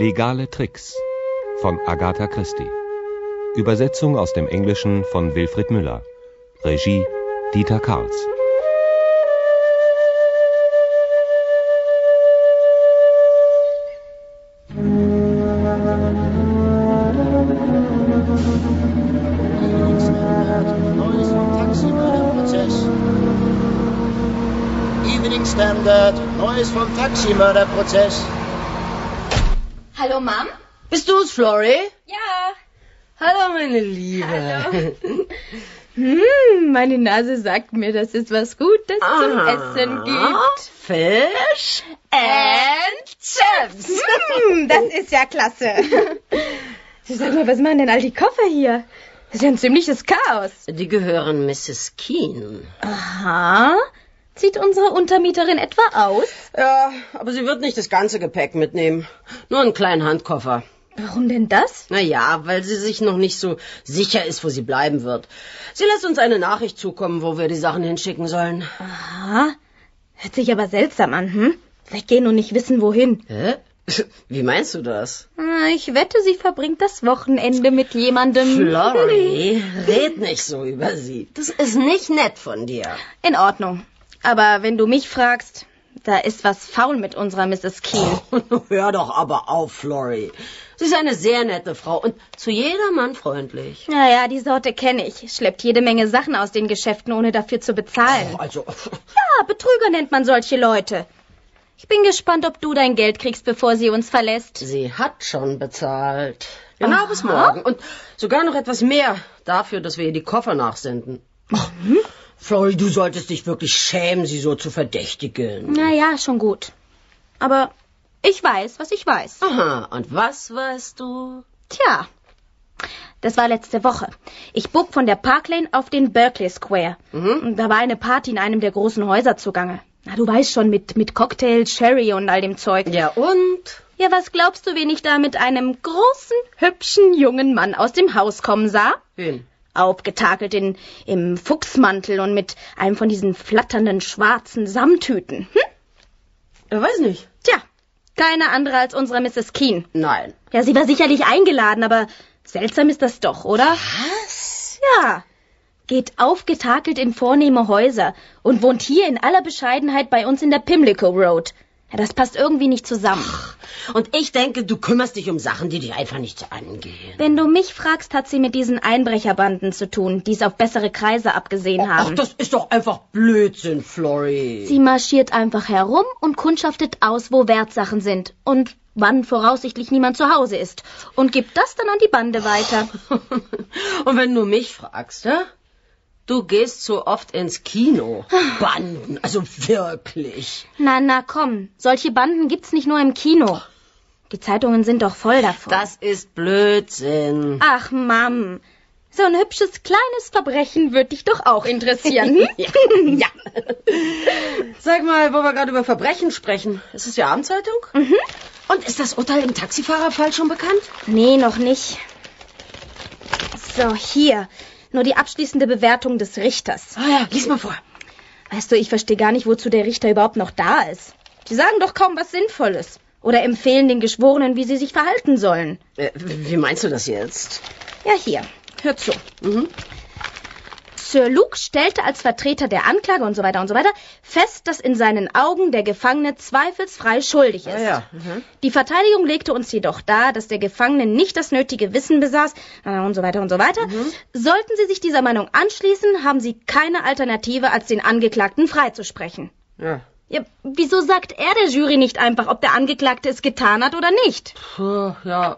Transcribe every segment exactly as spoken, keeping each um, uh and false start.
Legale Tricks von Agatha Christie. Übersetzung aus dem Englischen von Wilfried Müller. Regie Dieter Karls. Evening Standard, Neues vom Taximörderprozess. Hallo, Mom? Bist du's, Florrie? Ja. Hallo, meine Liebe. Hallo. Hm, meine Nase sagt mir, dass es was Gutes Aha. zum Essen gibt. Fish and Chips. Hm, das ist ja klasse. Sag mal, was machen denn all die Koffer hier? Das ist ja ein ziemliches Chaos. Die gehören Misses Keen. Aha. Zieht unsere Untermieterin etwa aus? Ja, aber sie wird nicht das ganze Gepäck mitnehmen. Nur einen kleinen Handkoffer. Warum denn das? Na ja, weil sie sich noch nicht so sicher ist, wo sie bleiben wird. Sie lässt uns eine Nachricht zukommen, wo wir die Sachen hinschicken sollen. Aha. Hört sich aber seltsam an, hm? Weggehen und nicht wissen, wohin. Hä? Wie meinst du das? Ich wette, sie verbringt das Wochenende mit jemandem. Florrie, red nicht so über sie. Das ist nicht nett von dir. In Ordnung. Aber wenn du mich fragst, da ist was faul mit unserer Misses Keen. Oh, hör doch aber auf, Florrie. Sie ist eine sehr nette Frau und zu jedermann freundlich. Naja, die Sorte kenne ich. Schleppt jede Menge Sachen aus den Geschäften, ohne dafür zu bezahlen. Oh, also... Ja, Betrüger nennt man solche Leute. Ich bin gespannt, ob du dein Geld kriegst, bevor sie uns verlässt. Sie hat schon bezahlt. Genau, Aha. bis morgen. Und sogar noch etwas mehr dafür, dass wir ihr die Koffer nachsenden. Mhm. Florrie, du solltest dich wirklich schämen, sie so zu verdächtigen. Naja, schon gut. Aber ich weiß, was ich weiß. Aha, und was weißt du? Tja, das war letzte Woche. Ich bog von der Park Lane auf den Berkeley Square. Mhm. Und da war eine Party in einem der großen Häuser zugange. Na, du weißt schon, mit, mit Cocktails, Sherry und all dem Zeug. Ja, und? Ja, was glaubst du, wen ich da mit einem großen, hübschen, jungen Mann aus dem Haus kommen sah? Wen? Aufgetakelt in, im Fuchsmantel und mit einem von diesen flatternden schwarzen Samthüten. Hm? Ich weiß nicht. Tja, keine andere als unsere Misses Keen. Nein. Ja, sie war sicherlich eingeladen, aber seltsam ist das doch, oder? Was? Ja. Geht aufgetakelt in vornehme Häuser und wohnt hier in aller Bescheidenheit bei uns in der Pimlico Road. Ja, das passt irgendwie nicht zusammen. Und ich denke, du kümmerst dich um Sachen, die dich einfach nicht angehen. Wenn du mich fragst, hat sie mit diesen Einbrecherbanden zu tun, die es auf bessere Kreise abgesehen haben. Ach, das ist doch einfach Blödsinn, Florrie. Sie marschiert einfach herum und kundschaftet aus, wo Wertsachen sind und wann voraussichtlich niemand zu Hause ist und gibt das dann an die Bande weiter. Und wenn du mich fragst, ja? Du gehst so oft ins Kino. Banden, also wirklich. Na, na, komm. Solche Banden gibt's nicht nur im Kino. Die Zeitungen sind doch voll davon. Das ist Blödsinn. Ach, Mom. So ein hübsches kleines Verbrechen würde dich doch auch interessieren. Hm? Ja, ja. Sag mal, wo wir gerade über Verbrechen sprechen. Ist es die Abendzeitung? Mhm. Und ist das Urteil im Taxifahrerfall schon bekannt? Nee, noch nicht. So, hier. Nur die abschließende Bewertung des Richters. Ah ja, lies mal vor. Weißt du, ich verstehe gar nicht, wozu der Richter überhaupt noch da ist. Die sagen doch kaum was Sinnvolles. Oder empfehlen den Geschworenen, wie sie sich verhalten sollen. Äh, wie meinst du das jetzt? Ja, hier. Hör zu. Mhm. Sir Luke stellte als Vertreter der Anklage und so weiter und so weiter fest, dass in seinen Augen der Gefangene zweifelsfrei schuldig ist. Ja, ja. Mhm. Die Verteidigung legte uns jedoch dar, dass der Gefangene nicht das nötige Wissen besaß äh, und so weiter und so weiter. Mhm. Sollten Sie sich dieser Meinung anschließen, haben Sie keine Alternative, als den Angeklagten freizusprechen. Ja. Ja, wieso sagt er der Jury nicht einfach, ob der Angeklagte es getan hat oder nicht? Puh, ja.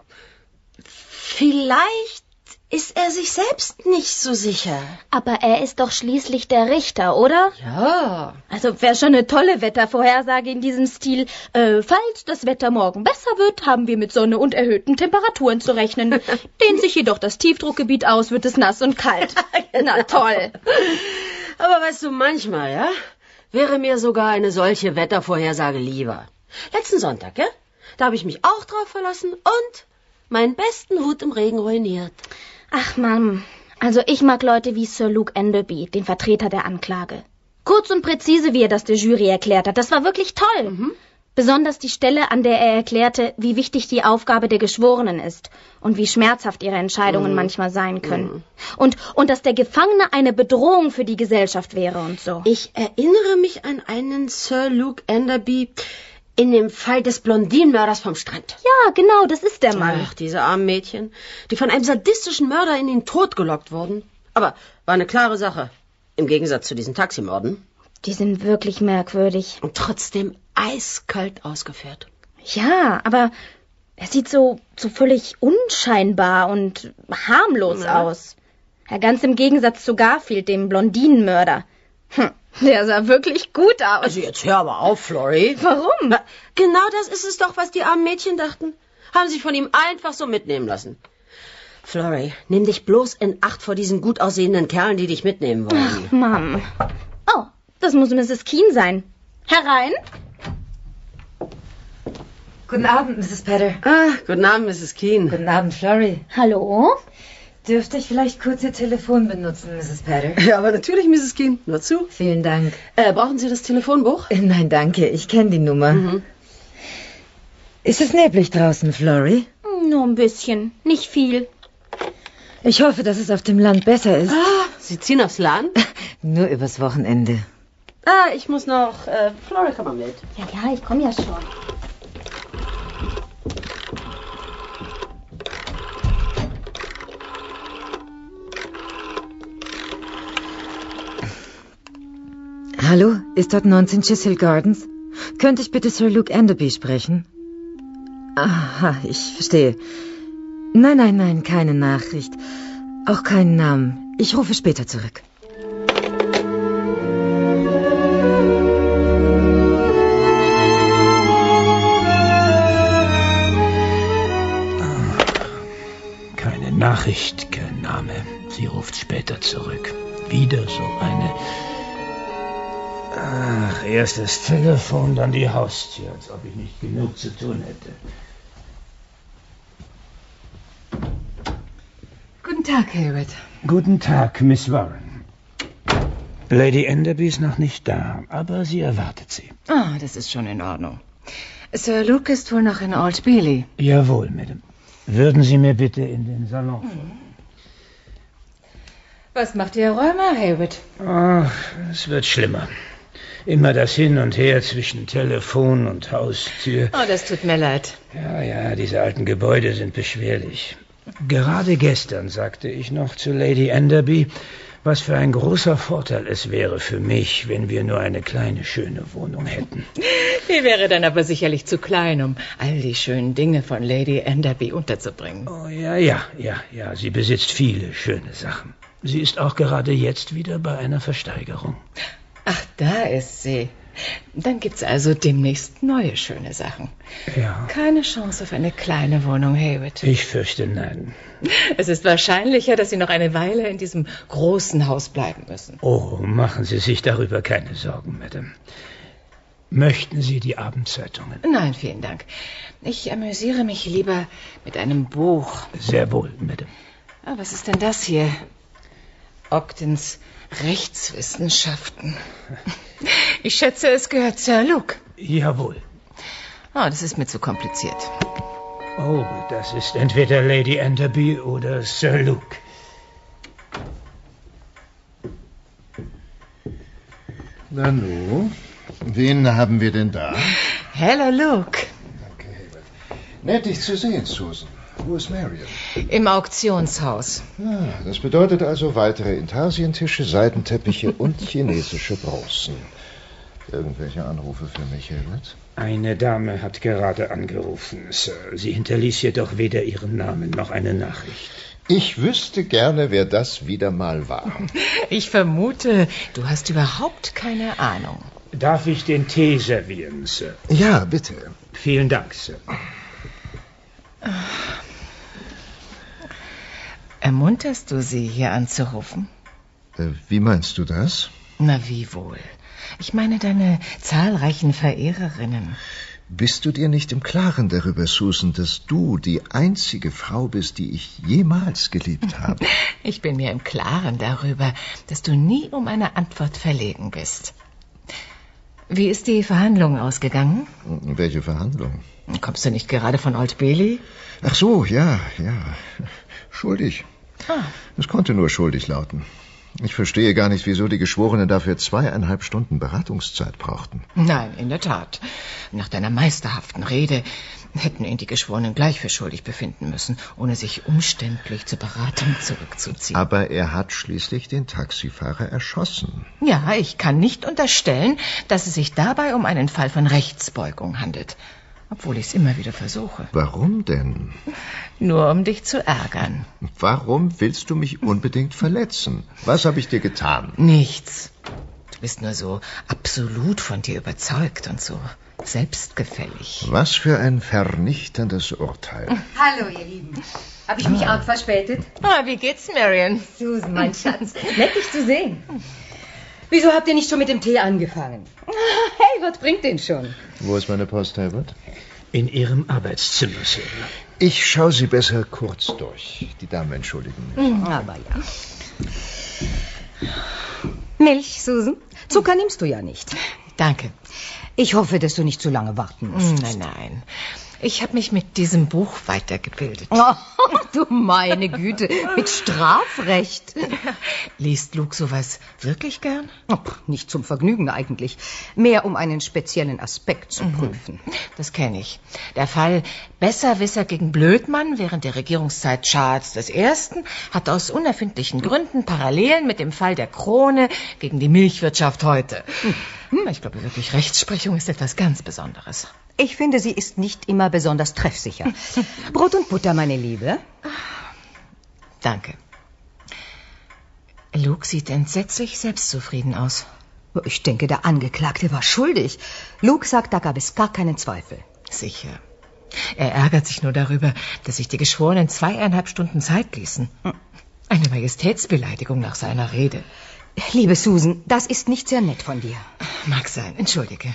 Vielleicht ist er sich selbst nicht so sicher. Aber er ist doch schließlich der Richter, oder? Ja. Also wäre schon eine tolle Wettervorhersage in diesem Stil. Äh, falls das Wetter morgen besser wird, haben wir mit Sonne und erhöhten Temperaturen zu rechnen. Dehnt sich jedoch das Tiefdruckgebiet aus, wird es nass und kalt. Genau. Na toll. Aber weißt du, manchmal, ja, wäre mir sogar eine solche Wettervorhersage lieber. Letzten Sonntag, ja, da habe ich mich auch drauf verlassen und meinen besten Hut im Regen ruiniert. Ach Mann, also ich mag Leute wie Sir Luke Enderby, den Vertreter der Anklage. Kurz und präzise, wie er das der Jury erklärt hat, das war wirklich toll. Mhm. Besonders die Stelle, an der er erklärte, wie wichtig die Aufgabe der Geschworenen ist und wie schmerzhaft ihre Entscheidungen mm. manchmal sein können. Mm. Und, und dass der Gefangene eine Bedrohung für die Gesellschaft wäre und so. Ich erinnere mich an einen Sir Luke Enderby in dem Fall des Blondinenmörders vom Strand. Ja, genau, das ist der Mann. Ach, diese armen Mädchen, die von einem sadistischen Mörder in den Tod gelockt wurden. Aber war eine klare Sache, im Gegensatz zu diesen Taximorden. Die sind wirklich merkwürdig. Und trotzdem eiskalt ausgeführt. Ja, aber er sieht so, so völlig unscheinbar und harmlos ja. aus. Ja, ganz im Gegensatz zu Garfield, dem Blondinenmörder. Hm, der sah wirklich gut aus. Also jetzt hör aber auf, Florrie. Warum? Na, genau das ist es doch, was die armen Mädchen dachten. Haben sich von ihm einfach so mitnehmen lassen. Florrie, nimm dich bloß in Acht vor diesen gut aussehenden Kerlen, die dich mitnehmen wollen. Ach, Mom. Oh, das muss Misses Keene sein. Herein. Guten Abend, Misses Petter. Ah, guten Abend, Misses Keene. Guten Abend, Florrie. Hallo? Dürfte ich vielleicht kurz Ihr Telefon benutzen, Misses Petter? Ja, aber natürlich, Misses Keene. Nur zu. Vielen Dank. Äh, brauchen Sie das Telefonbuch? Nein, danke. Ich kenne die Nummer. Mhm. Ist es neblig draußen, Florrie? Nur ein bisschen. Nicht viel. Ich hoffe, dass es auf dem Land besser ist. Ah, Sie ziehen aufs Land? Nur übers Wochenende. Ah, ich muss noch... Äh, Florrie, komm mal mit. Ja, ja, ich komme ja schon. Hallo, ist dort neunzehn Chishill Gardens? Könnte ich bitte Sir Luke Enderby sprechen? Aha, ich verstehe. Nein, nein, nein, keine Nachricht. Auch keinen Namen. Ich rufe später zurück. Keine Nachricht, kein Name. Sie ruft später zurück. Wieder so eine... Ach, erst das Telefon, dann die Haustür, als ob ich nicht genug zu tun hätte. Guten Tag, Hayward. Guten Tag, Miss Warren. Lady Enderby ist noch nicht da, aber sie erwartet sie. Ah, das ist schon in Ordnung. Sir Luke ist wohl noch in Old Bailey. Jawohl, Madame. Würden Sie mir bitte in den Salon folgen? Was macht Ihr Rheuma, Hayward? Ach, es wird schlimmer. Immer das Hin und Her zwischen Telefon und Haustür. Oh, das tut mir leid. Ja, ja, diese alten Gebäude sind beschwerlich. Gerade gestern sagte ich noch zu Lady Enderby, was für ein großer Vorteil es wäre für mich, wenn wir nur eine kleine, schöne Wohnung hätten. Die wäre dann aber sicherlich zu klein, um all die schönen Dinge von Lady Enderby unterzubringen. Oh, ja, ja, ja, ja, sie besitzt viele schöne Sachen. Sie ist auch gerade jetzt wieder bei einer Versteigerung. Ach, da ist sie. Dann gibt's also demnächst neue schöne Sachen. Ja. Keine Chance auf eine kleine Wohnung, Hayward. Ich fürchte, nein. Es ist wahrscheinlicher, dass Sie noch eine Weile in diesem großen Haus bleiben müssen. Oh, machen Sie sich darüber keine Sorgen, Madame. Möchten Sie die Abendzeitungen? Nein, vielen Dank. Ich amüsiere mich lieber mit einem Buch. Sehr wohl, Madame. Ah, was ist denn das hier? Ogdens Rechtswissenschaften. Ich schätze, es gehört Sir Luke. Jawohl. Oh, das ist mir zu kompliziert. Oh, das ist entweder Lady Enderby oder Sir Luke. Nanu, wen haben wir denn da? Hello, Luke. Danke, Hayward. Nett, dich zu sehen, Susan. Wo ist Marion? Im Auktionshaus. Ah, das bedeutet also weitere Intarsientische, Seidenteppiche und chinesische Bronzen. Irgendwelche Anrufe für mich, Hayward? Eine Dame hat gerade angerufen, Sir. Sie hinterließ jedoch weder ihren Namen noch eine Nachricht. Ich wüsste gerne, wer das wieder mal war. Ich vermute, du hast überhaupt keine Ahnung. Darf ich den Tee servieren, Sir? Ja, bitte. Vielen Dank, Sir. Ermunterst du sie, hier anzurufen? Äh, wie meinst du das? Na, wie wohl. Ich meine deine zahlreichen Verehrerinnen. Bist du dir nicht im Klaren darüber, Susan, dass du die einzige Frau bist, die ich jemals geliebt habe? Ich bin mir im Klaren darüber, dass du nie um eine Antwort verlegen bist. Wie ist die Verhandlung ausgegangen? Welche Verhandlung? Kommst du nicht gerade von Old Bailey? Ach so, ja, ja. Schuldig. Ah. Es konnte nur schuldig lauten. Ich verstehe gar nicht, wieso die Geschworenen dafür zweieinhalb Stunden Beratungszeit brauchten. Nein, in der Tat. Nach deiner meisterhaften Rede hätten ihn die Geschworenen gleich für schuldig befinden müssen, ohne sich umständlich zur Beratung zurückzuziehen. Aber er hat schließlich den Taxifahrer erschossen. Ja, ich kann nicht unterstellen, dass es sich dabei um einen Fall von Rechtsbeugung handelt. Obwohl ich es immer wieder versuche. Warum denn? Nur um dich zu ärgern. Warum willst du mich unbedingt verletzen? Was habe ich dir getan? Nichts. Du bist nur so absolut von dir überzeugt und so selbstgefällig. Was für ein vernichtendes Urteil. Hallo, ihr Lieben. Habe ich mich arg verspätet? Ah, wie geht's, Marion? Susan, mein Schatz. Nett, dich zu sehen. Wieso habt ihr nicht schon mit dem Tee angefangen? Hey, was bringt den schon? Wo ist meine Post, Herbert? In Ihrem Arbeitszimmer, Sir. Ich schaue sie besser kurz durch. Die Damen entschuldigen mich. Aber ja. Milch, Susan? Zucker nimmst du ja nicht. Danke. Ich hoffe, dass du nicht zu lange warten musst. Nein, nein. Ich habe mich mit diesem Buch weitergebildet. Oh, du meine Güte, mit Strafrecht. Liest Luke sowas wirklich gern? Oh, nicht zum Vergnügen eigentlich. Mehr um einen speziellen Aspekt zu prüfen. Das kenne ich. Der Fall Besserwisser gegen Blödmann während der Regierungszeit Charles des Ersten hat aus unerfindlichen Gründen Parallelen mit dem Fall der Krone gegen die Milchwirtschaft heute. Ich glaube wirklich, Rechtsprechung ist etwas ganz Besonderes. Ich finde, sie ist nicht immer besonders treffsicher. Brot und Butter, meine Liebe. Danke. Luke sieht entsetzlich selbstzufrieden aus. Ich denke, der Angeklagte war schuldig. Luke sagt, da gab es gar keinen Zweifel. Sicher. Er ärgert sich nur darüber, dass sich die Geschworenen zweieinhalb Stunden Zeit ließen. Eine Majestätsbeleidigung nach seiner Rede. Liebe Susan, das ist nicht sehr nett von dir. Mag sein, entschuldige.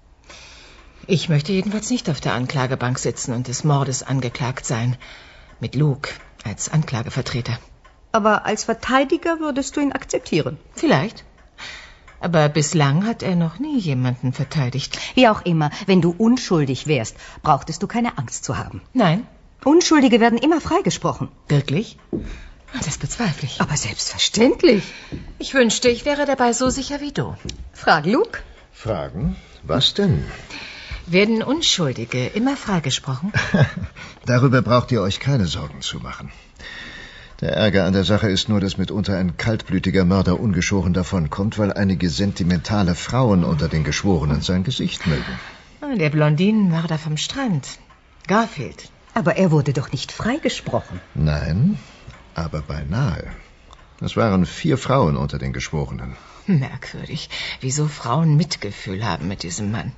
Ich möchte jedenfalls nicht auf der Anklagebank sitzen und des Mordes angeklagt sein. Mit Luke als Anklagevertreter. Aber als Verteidiger würdest du ihn akzeptieren? Vielleicht. Aber bislang hat er noch nie jemanden verteidigt. Wie auch immer, wenn du unschuldig wärst, brauchtest du keine Angst zu haben. Nein. Unschuldige werden immer freigesprochen. Wirklich? Das bezweifle ich. Aber selbstverständlich. Ich wünschte, ich wäre dabei so sicher wie du. Frag Luke. Fragen? Was denn? Werden Unschuldige immer freigesprochen? Darüber braucht ihr euch keine Sorgen zu machen. Der Ärger an der Sache ist nur, dass mitunter ein kaltblütiger Mörder ungeschoren davonkommt, weil einige sentimentale Frauen unter den Geschworenen sein Gesicht mögen. Der Blondinenmörder vom Strand. Garfield. Aber er wurde doch nicht freigesprochen. Nein, aber beinahe. Es waren vier Frauen unter den Geschworenen. Merkwürdig, wieso Frauen Mitgefühl haben mit diesem Mann.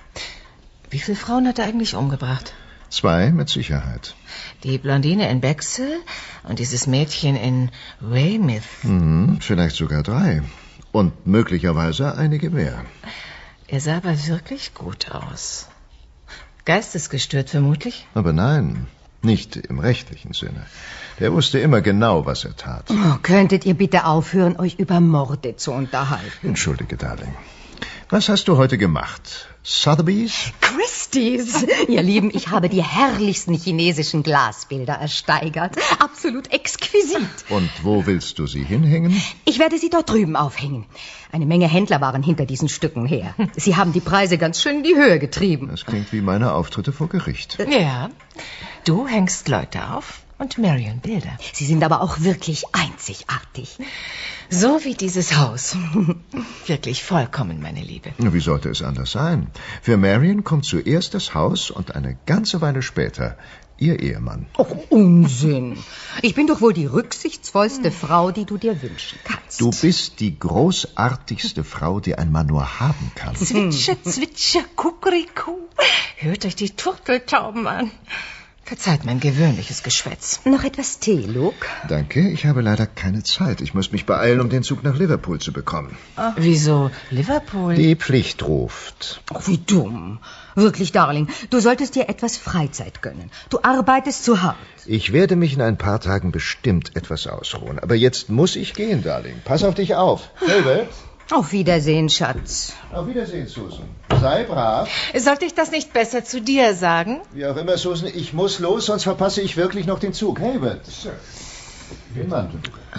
Wie viele Frauen hat er eigentlich umgebracht? Zwei mit Sicherheit. Die Blondine in Bexhill und dieses Mädchen in Weymouth. Hm, vielleicht sogar drei. Und möglicherweise einige mehr. Er sah aber wirklich gut aus. Geistesgestört vermutlich? Aber nein, nicht im rechtlichen Sinne. Der wusste immer genau, was er tat. Oh, könntet ihr bitte aufhören, euch über Morde zu unterhalten? Entschuldige, Darling. Was hast du heute gemacht? Sotheby's? Christie's! Ihr Lieben, ich habe die herrlichsten chinesischen Glasbilder ersteigert. Absolut exquisit. Und wo willst du sie hinhängen? Ich werde sie dort drüben aufhängen. Eine Menge Händler waren hinter diesen Stücken her. Sie haben die Preise ganz schön in die Höhe getrieben. Das klingt wie meine Auftritte vor Gericht. Ja, du hängst Leute auf und Marion Bilder. Sie sind aber auch wirklich einzigartig. So wie dieses Haus. Wirklich vollkommen, meine Liebe. Wie sollte es anders sein? Für Marion kommt zuerst das Haus und eine ganze Weile später ihr Ehemann. Oh, Unsinn. Ich bin doch wohl die rücksichtsvollste Frau, die du dir wünschen kannst. Du bist die großartigste Frau, die ein Mann nur haben kann. Zwitscher, zwitscher, Kukuriku. Hört euch die Turteltauben an. Verzeiht mein gewöhnliches Geschwätz. Noch etwas Tee, Luke? Danke, ich habe leider keine Zeit. Ich muss mich beeilen, um den Zug nach Liverpool zu bekommen. Ach. Wieso Liverpool? Die Pflicht ruft. Oh, wie dumm. Wirklich, Darling, du solltest dir etwas Freizeit gönnen. Du arbeitest zu hart. Ich werde mich in ein paar Tagen bestimmt etwas ausruhen. Aber jetzt muss ich gehen, Darling. Pass auf dich auf. Hilde? Auf Wiedersehen, Schatz. Auf Wiedersehen, Susan. Sei brav. Sollte ich das nicht besser zu dir sagen? Wie auch immer, Susan, ich muss los, sonst verpasse ich wirklich noch den Zug. Hayward, Sir. Den Mantel.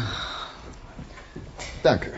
Danke.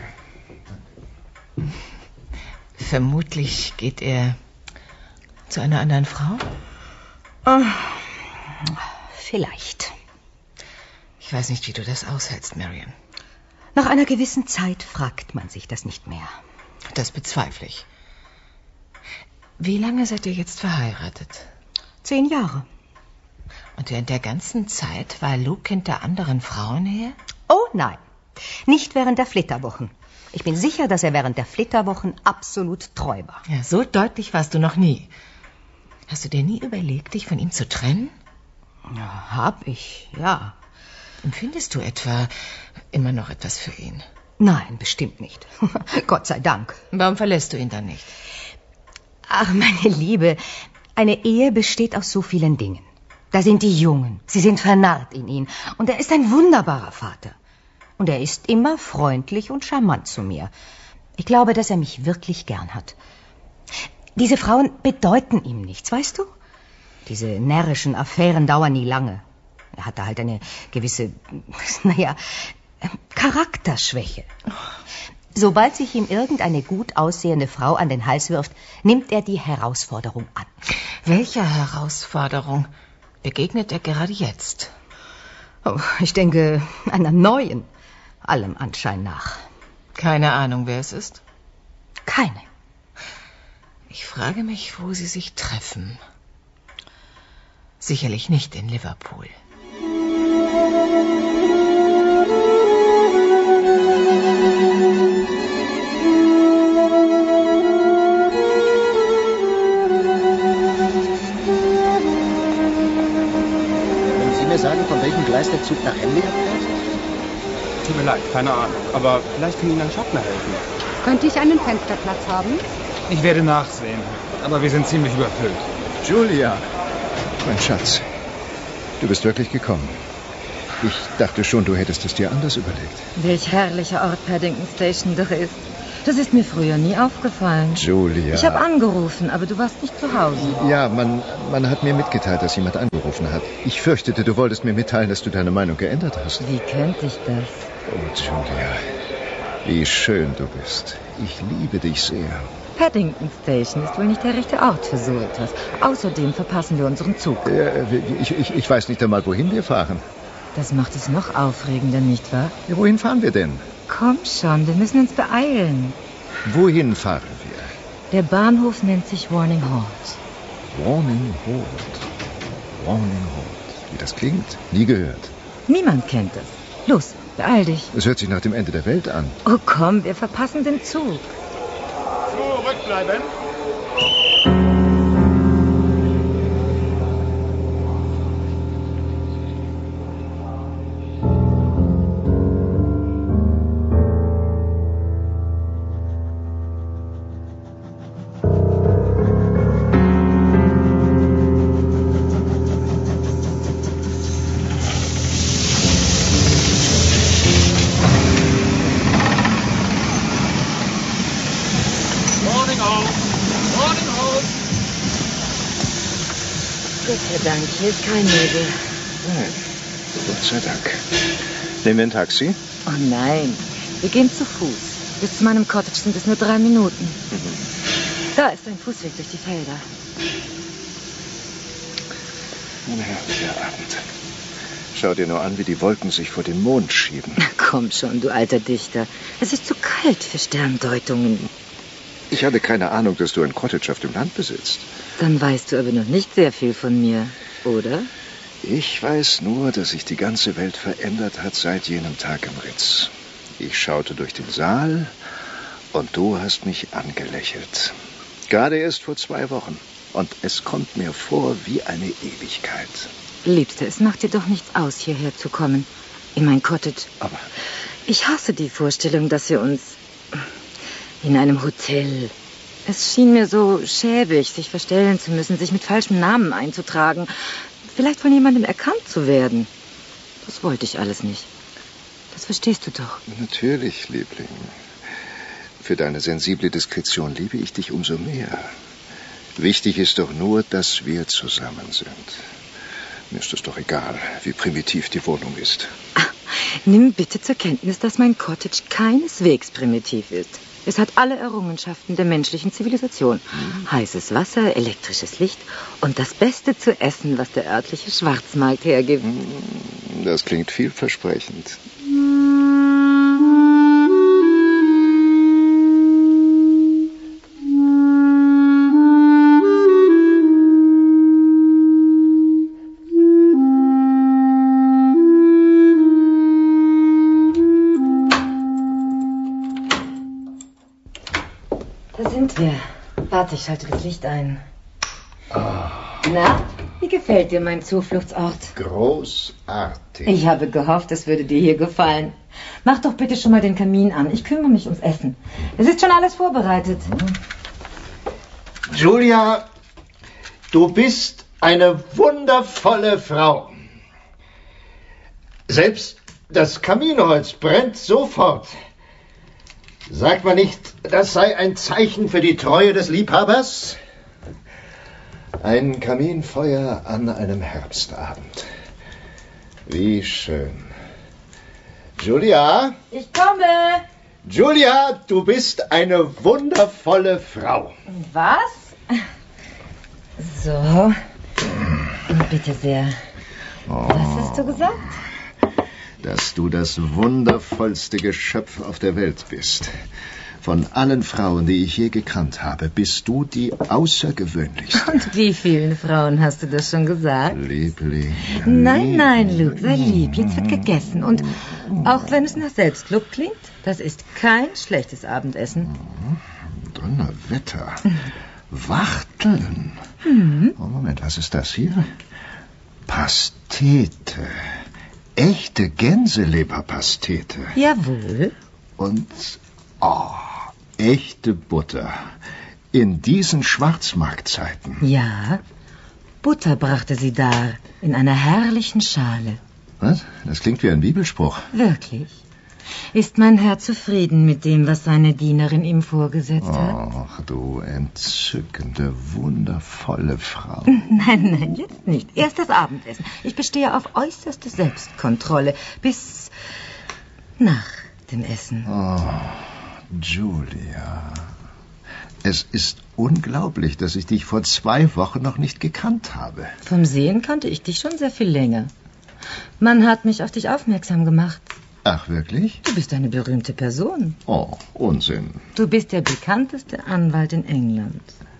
Vermutlich geht er zu einer anderen Frau? Oh, vielleicht. Ich weiß nicht, wie du das aushältst, Marion. Nach einer gewissen Zeit fragt man sich das nicht mehr. Das bezweifle ich. Wie lange seid ihr jetzt verheiratet? Zehn Jahre. Und während der ganzen Zeit war Luke hinter anderen Frauen her? Oh nein, nicht während der Flitterwochen. Ich bin sicher, dass er während der Flitterwochen absolut treu war. Ja, so deutlich warst du noch nie. Hast du dir nie überlegt, dich von ihm zu trennen? Ja, hab ich, ja. Empfindest du etwa immer noch etwas für ihn? Nein, bestimmt nicht. Gott sei Dank. Warum verlässt du ihn dann nicht? Ach, meine Liebe, eine Ehe besteht aus so vielen Dingen. Da sind die Jungen, sie sind vernarrt in ihn. Und er ist ein wunderbarer Vater. Und er ist immer freundlich und charmant zu mir. Ich glaube, dass er mich wirklich gern hat. Diese Frauen bedeuten ihm nichts, weißt du? Diese närrischen Affären dauern nie lange. Er hatte halt eine gewisse, naja, Charakterschwäche. Sobald sich ihm irgendeine gut aussehende Frau an den Hals wirft, nimmt er die Herausforderung an. Welcher Herausforderung begegnet er gerade jetzt? Oh, ich denke, einer neuen, allem Anschein nach. Keine Ahnung, wer es ist? Keine. Ich frage mich, wo sie sich treffen. Sicherlich nicht in Liverpool. Sagen, von welchem Gleis der Zug nach Emlia fährt? Tut mir leid, keine Ahnung. Aber vielleicht kann Ihnen ein Schaffner helfen. Könnte ich einen Fensterplatz haben? Ich werde nachsehen. Aber wir sind ziemlich überfüllt. Julia, mein Schatz, du bist wirklich gekommen. Ich dachte schon, du hättest es dir anders überlegt. Welch herrlicher Ort Paddington Station doch ist. Das ist mir früher nie aufgefallen. Julia. Ich habe angerufen, aber du warst nicht zu Hause. Ja, man, man hat mir mitgeteilt, dass jemand angerufen hat. Ich fürchtete, du wolltest mir mitteilen, dass du deine Meinung geändert hast. Wie könnte ich das? Oh, Julia, wie schön du bist. Ich liebe dich sehr. Paddington Station ist wohl nicht der rechte Ort für so etwas. Außerdem verpassen wir unseren Zug. Äh, ich, ich, ich weiß nicht einmal, wohin wir fahren. Das macht es noch aufregender, nicht wahr? Ja, wohin fahren wir denn? Komm schon, wir müssen uns beeilen. Wohin fahren wir? Der Bahnhof nennt sich Warning Halt. Warning Halt. Warning Halt. Wie das klingt? Nie gehört. Niemand kennt es. Los, beeil dich. Es hört sich nach dem Ende der Welt an. Oh komm, wir verpassen den Zug. Zurückbleiben. Gott sei Dank, hier ist kein Nebel. Nein, Gott sei Dank. Nehmen wir ein Taxi? Oh nein, wir gehen zu Fuß. Bis zu meinem Cottage sind es nur drei Minuten. Mhm. Da ist ein Fußweg durch die Felder. Ein herrlicher Abend. Schau dir nur an, wie die Wolken sich vor den Mond schieben. Na komm schon, du alter Dichter. Es ist zu kalt für Sterndeutungen. Ich hatte keine Ahnung, dass du ein Cottage auf dem Land besitzt. Dann weißt du aber noch nicht sehr viel von mir, oder? Ich weiß nur, dass sich die ganze Welt verändert hat seit jenem Tag im Ritz. Ich schaute durch den Saal und du hast mich angelächelt. Gerade erst vor zwei Wochen. Und es kommt mir vor wie eine Ewigkeit. Liebste, es macht dir doch nichts aus, hierher zu kommen. In mein Cottage. Aber ich hasse die Vorstellung, dass wir uns in einem Hotel... Es schien mir so schäbig, sich verstellen zu müssen, sich mit falschem Namen einzutragen. Vielleicht von jemandem erkannt zu werden. Das wollte ich alles nicht. Das verstehst du doch. Natürlich, Liebling. Für deine sensible Diskretion liebe ich dich umso mehr. Wichtig ist doch nur, dass wir zusammen sind. Mir ist es doch egal, wie primitiv die Wohnung ist. Ach, nimm bitte zur Kenntnis, dass mein Cottage keineswegs primitiv ist. Es hat alle Errungenschaften der menschlichen Zivilisation. Hm. Heißes Wasser, elektrisches Licht und das Beste zu essen, was der örtliche Schwarzmarkt hergibt. Das klingt vielversprechend. Da sind wir. Warte, ich schalte das Licht ein. Oh. Na, wie gefällt dir mein Zufluchtsort? Großartig. Ich habe gehofft, es würde dir hier gefallen. Mach doch bitte schon mal den Kamin an. Ich kümmere mich ums Essen. Es ist schon alles vorbereitet. Julia, du bist eine wundervolle Frau. Selbst das Kaminholz brennt sofort. Sagt man nicht, das sei ein Zeichen für die Treue des Liebhabers? Ein Kaminfeuer an einem Herbstabend. Wie schön. Julia? Ich komme. Julia, du bist eine wundervolle Frau. Was? So. Bitte sehr. Oh. Was hast du gesagt? Dass du das wundervollste Geschöpf auf der Welt bist. Von allen Frauen, die ich je gekannt habe, bist du die außergewöhnlichste. Und wie vielen Frauen hast du das schon gesagt? Liebling. Nein, nein, Luke, sei lieb. Jetzt wird gegessen. Und auch wenn es nach Selbstlob klingt, das ist kein schlechtes Abendessen. Donnerwetter. Wachteln. Mhm. Oh, Moment, was ist das hier? Pastete. Echte Gänseleberpastete. Jawohl. Und, oh, echte Butter. In diesen Schwarzmarktzeiten. Ja, Butter brachte sie dar, in einer herrlichen Schale. Was? Das klingt wie ein Bibelspruch. Wirklich? Ist mein Herr zufrieden mit dem, was seine Dienerin ihm vorgesetzt hat? Ach, du entzückende, wundervolle Frau. Nein, nein, jetzt nicht. Erst das Abendessen. Ich bestehe auf äußerste Selbstkontrolle bis nach dem Essen. Oh, Julia. Es ist unglaublich, dass ich dich vor zwei Wochen noch nicht gekannt habe. Vom Sehen kannte ich dich schon sehr viel länger. Man hat mich auf dich aufmerksam gemacht. Ach, wirklich? Du bist eine berühmte Person. Oh, Unsinn. Du bist der bekannteste Anwalt in England.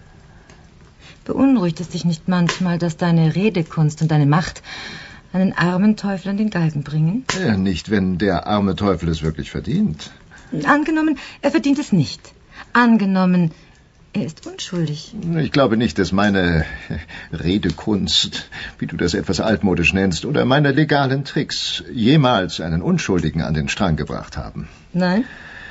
Beunruhigt es dich nicht manchmal, dass deine Redekunst und deine Macht einen armen Teufel an den Galgen bringen? Ja, nicht, wenn der arme Teufel es wirklich verdient. Angenommen, er verdient es nicht. Angenommen, er ist unschuldig. Ich glaube nicht, dass meine Redekunst, wie du das etwas altmodisch nennst, oder meine legalen Tricks jemals einen Unschuldigen an den Strang gebracht haben. Nein?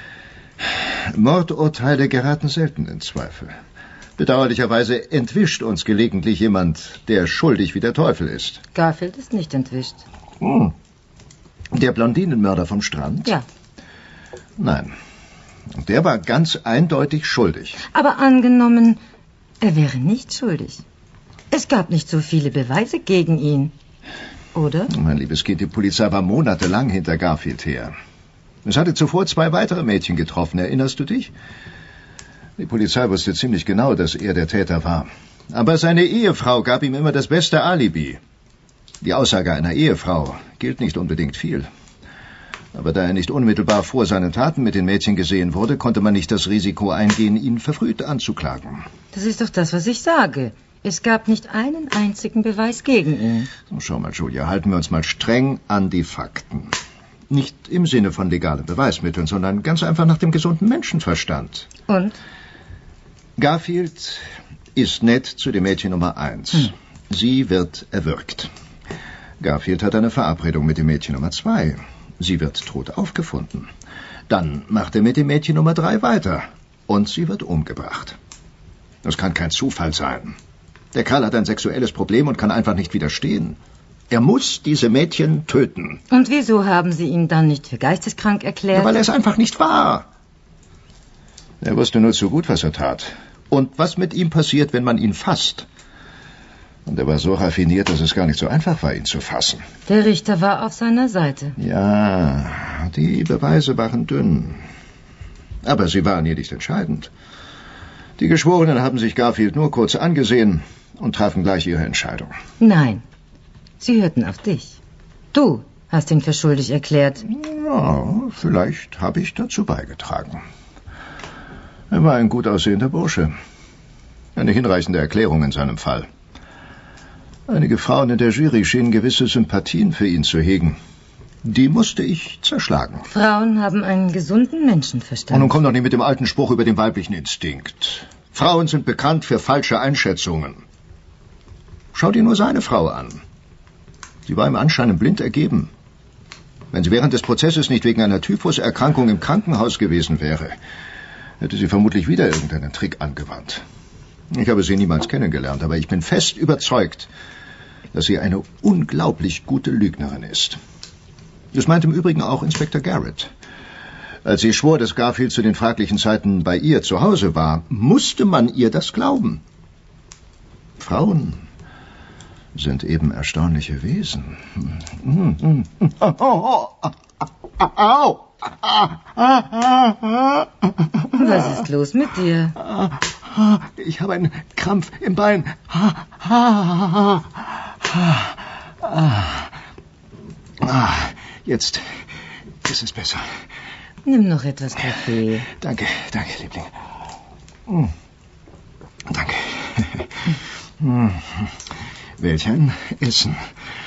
Mordurteile geraten selten in Zweifel. Bedauerlicherweise entwischt uns gelegentlich jemand, der schuldig wie der Teufel ist. Garfield ist nicht entwischt. Hm. Der Blondinenmörder vom Strand? Ja. Nein. Der war ganz eindeutig schuldig. Aber angenommen, er wäre nicht schuldig. Es gab nicht so viele Beweise gegen ihn, oder? Mein liebes Kind, die Polizei war monatelang hinter Garfield her. Es hatte zuvor zwei weitere Mädchen getroffen, erinnerst du dich? Die Polizei wusste ziemlich genau, dass er der Täter war. Aber seine Ehefrau gab ihm immer das beste Alibi. Die Aussage einer Ehefrau gilt nicht unbedingt viel. Aber da er nicht unmittelbar vor seinen Taten mit den Mädchen gesehen wurde, konnte man nicht das Risiko eingehen, ihn verfrüht anzuklagen. Das ist doch das, was ich sage. Es gab nicht einen einzigen Beweis gegen ihn. So, schau mal, Julia, halten wir uns mal streng an die Fakten. Nicht im Sinne von legalen Beweismitteln, sondern ganz einfach nach dem gesunden Menschenverstand. Und? Garfield ist nett zu dem Mädchen Nummer eins. Hm. Sie wird erwürgt. Garfield hat eine Verabredung mit dem Mädchen Nummer zwei. Sie wird tot aufgefunden. Dann macht er mit dem Mädchen Nummer drei weiter. Und sie wird umgebracht. Das kann kein Zufall sein. Der Kerl hat ein sexuelles Problem und kann einfach nicht widerstehen. Er muss diese Mädchen töten. Und wieso haben Sie ihn dann nicht für geisteskrank erklärt? Ja, weil er es einfach nicht war. Er wusste nur zu gut, was er tat. Und was mit ihm passiert, wenn man ihn fasst. Und er war so raffiniert, dass es gar nicht so einfach war, ihn zu fassen. Der Richter war auf seiner Seite. Ja, die Beweise waren dünn. Aber sie waren hier nicht entscheidend. Die Geschworenen haben sich Garfield nur kurz angesehen und trafen gleich ihre Entscheidung. Nein, sie hörten auf dich. Du hast ihn für schuldig erklärt. Ja, vielleicht habe ich dazu beigetragen. Er war ein gut aussehender Bursche. Eine hinreichende Erklärung in seinem Fall. Einige Frauen in der Jury schienen gewisse Sympathien für ihn zu hegen. Die musste ich zerschlagen. Frauen haben einen gesunden Menschenverstand. Und nun komm doch nicht mit dem alten Spruch über den weiblichen Instinkt. Frauen sind bekannt für falsche Einschätzungen. Schau dir nur seine Frau an. Sie war im anscheinend blind ergeben. Wenn sie während des Prozesses nicht wegen einer Typhuserkrankung im Krankenhaus gewesen wäre, hätte sie vermutlich wieder irgendeinen Trick angewandt. Ich habe sie niemals kennengelernt, aber ich bin fest überzeugt, dass sie eine unglaublich gute Lügnerin ist. Das meint im Übrigen auch Inspektor Garrett. Als sie schwor, dass Garfield zu den fraglichen Zeiten bei ihr zu Hause war, musste man ihr das glauben. Frauen sind eben erstaunliche Wesen. Au! Was ist los mit dir? Ich habe einen Krampf im Bein. Jetzt ist es besser. Nimm noch etwas Kaffee. Danke, danke, Liebling. Danke. Welch ein Essen.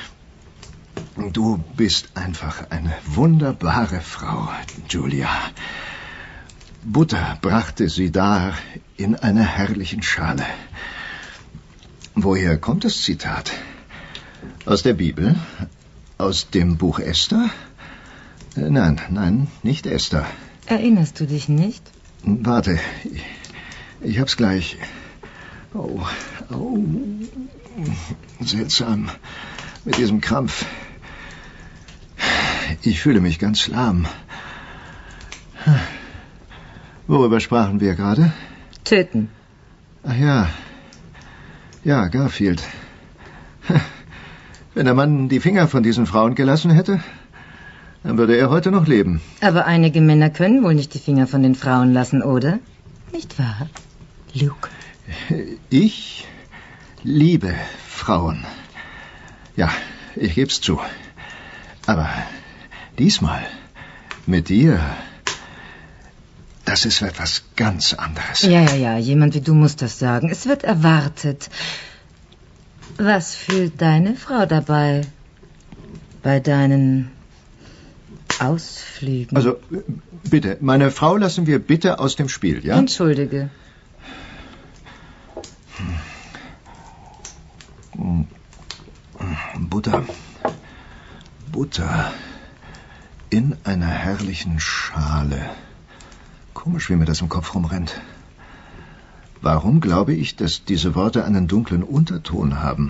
Du bist einfach eine wunderbare Frau, Julia. Butter brachte sie dar in einer herrlichen Schale. Woher kommt das Zitat? Aus der Bibel? Aus dem Buch Esther? Äh, nein, nein, nicht Esther. Erinnerst du dich nicht? Warte, ich, ich hab's gleich. Oh, oh, seltsam mit diesem Krampf. Ich fühle mich ganz lahm. Worüber sprachen wir gerade? Töten. Ach ja. Ja, Garfield. Wenn der Mann die Finger von diesen Frauen gelassen hätte, dann würde er heute noch leben. Aber einige Männer können wohl nicht die Finger von den Frauen lassen, oder? Nicht wahr, Luke? Ich liebe Frauen. Ja, ich geb's zu. Aber diesmal mit dir, das ist etwas ganz anderes. Ja, ja, ja, jemand wie du muss das sagen. Es wird erwartet. Was fühlt deine Frau dabei? Bei deinen Ausflügen? Also, bitte, meine Frau lassen wir bitte aus dem Spiel, ja? Entschuldige. Butter. Butter. In einer herrlichen Schale. Komisch, wie mir das im Kopf rumrennt. Warum glaube ich, dass diese Worte einen dunklen Unterton haben?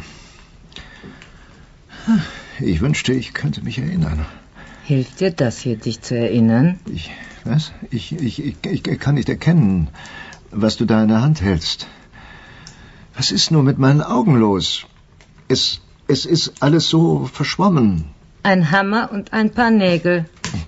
Ich wünschte, ich könnte mich erinnern. Hilft dir das hier, dich zu erinnern? Ich, was? Ich, ich, ich, ich kann nicht erkennen, was du da in der Hand hältst. Was ist nur mit meinen Augen los? Es, es ist alles so verschwommen. Ein Hammer und ein paar Nägel.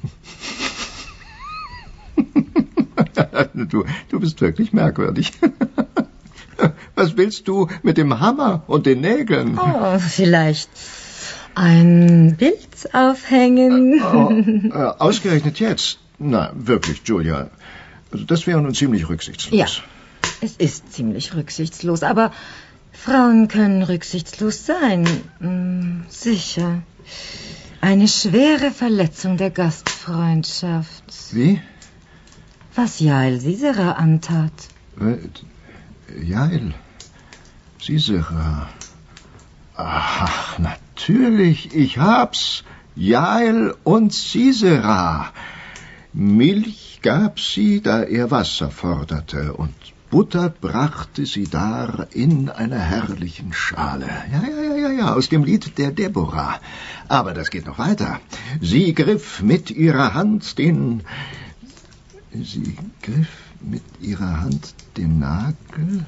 du, du bist wirklich merkwürdig. Was willst du mit dem Hammer und den Nägeln? Oh, vielleicht ein Bild aufhängen. Oh, äh, ausgerechnet jetzt? Na, wirklich, Julia. Also das wäre nun ziemlich rücksichtslos. Ja, es ist ziemlich rücksichtslos, aber Frauen können rücksichtslos sein. Hm, sicher. Eine schwere Verletzung der Gastfreundschaft. Wie? Was Jael Sisera antat. Äh, Jael Sisera. Ach, natürlich, ich hab's. Jael und Sisera. Milch gab sie, da er Wasser forderte, und Butter brachte sie dar in einer herrlichen Schale. Ja, ja, ja, ja, ja, aus dem Lied der Deborah. Aber das geht noch weiter. Sie griff mit ihrer Hand den... Sie griff mit ihrer Hand den Nagel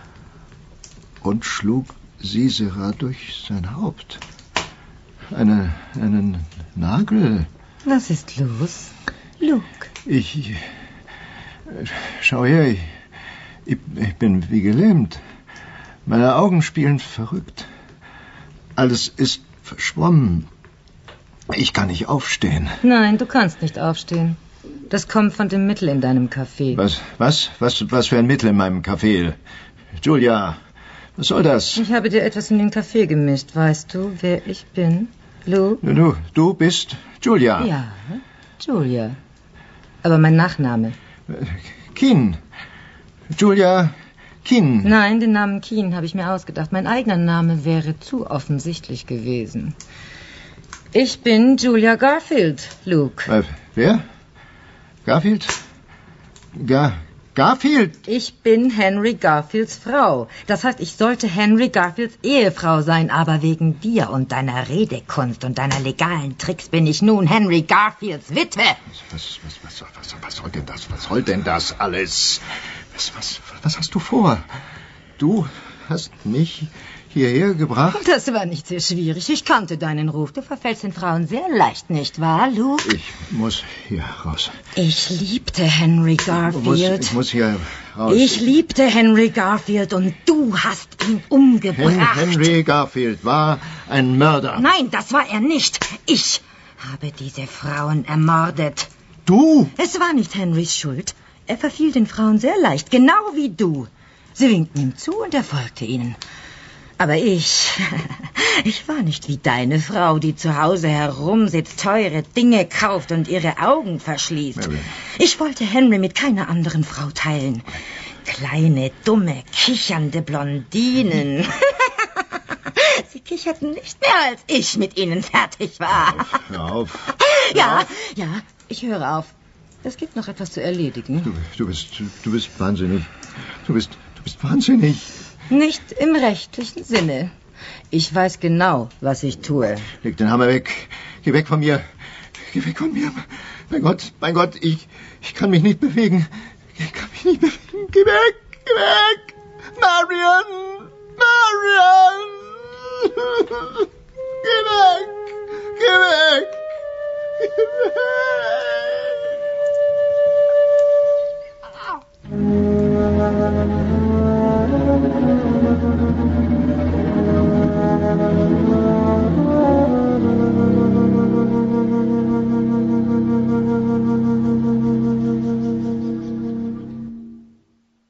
und schlug Sisera durch sein Haupt. Eine, einen Nagel. Was ist los, Luke? Ich... Schau her, ich, ich, ich bin wie gelähmt. Meine Augen spielen verrückt. Alles ist verschwommen. Ich kann nicht aufstehen. Nein, du kannst nicht aufstehen. Das kommt von dem Mittel in deinem Kaffee. Was, was, was, was für ein Mittel in meinem Kaffee? Julia, was soll das? Ich habe dir etwas in den Kaffee gemischt. Weißt du, wer ich bin, Luke? Du, du bist Julia. Ja, Julia. Aber mein Nachname. Keen. Julia Keen. Nein, den Namen Keen habe ich mir ausgedacht. Mein eigener Name wäre zu offensichtlich gewesen. Ich bin Julia Garfield, Luke. Äh, wer? Garfield? Gar... Garfield? Ich bin Henry Garfields Frau. Das heißt, ich sollte Henry Garfields Ehefrau sein, aber wegen dir und deiner Redekunst und deiner legalen Tricks bin ich nun Henry Garfields Witwe. Was, was, was, was, was soll denn das? Was soll denn das alles? Was, was, was hast du vor? Du hast mich hierher gebracht? Das war nicht sehr schwierig. Ich kannte deinen Ruf. Du verfällst den Frauen sehr leicht, nicht wahr, Luke? Ich muss hier raus. Ich liebte Henry Garfield. Ich muss, ich muss hier raus. Ich liebte Henry Garfield und du hast ihn umgebracht. Hen- Henry Garfield war ein Mörder. Nein, das war er nicht. Ich habe diese Frauen ermordet. Du? Es war nicht Henrys Schuld. Er verfiel den Frauen sehr leicht, genau wie du. Sie winkten ihm zu und er folgte ihnen. Aber ich, ich war nicht wie deine Frau, die zu Hause herumsitzt, teure Dinge kauft und ihre Augen verschließt. Ich wollte Henry mit keiner anderen Frau teilen. Kleine, dumme, kichernde Blondinen. Sie kicherten nicht mehr, als ich mit ihnen fertig war. Hör auf. Hör Ja, auf. ja, ich höre auf. Es gibt noch etwas zu erledigen. Du, du bist, du bist wahnsinnig. Du bist, du bist wahnsinnig. Nicht im rechtlichen Sinne. Ich weiß genau, was ich tue. Leg den Hammer weg. Geh weg von mir. Geh weg von mir. Mein Gott, mein Gott, ich, ich kann mich nicht bewegen. Ich kann mich nicht bewegen. Geh weg, geh weg. Marion, Marion. Geh weg, geh weg.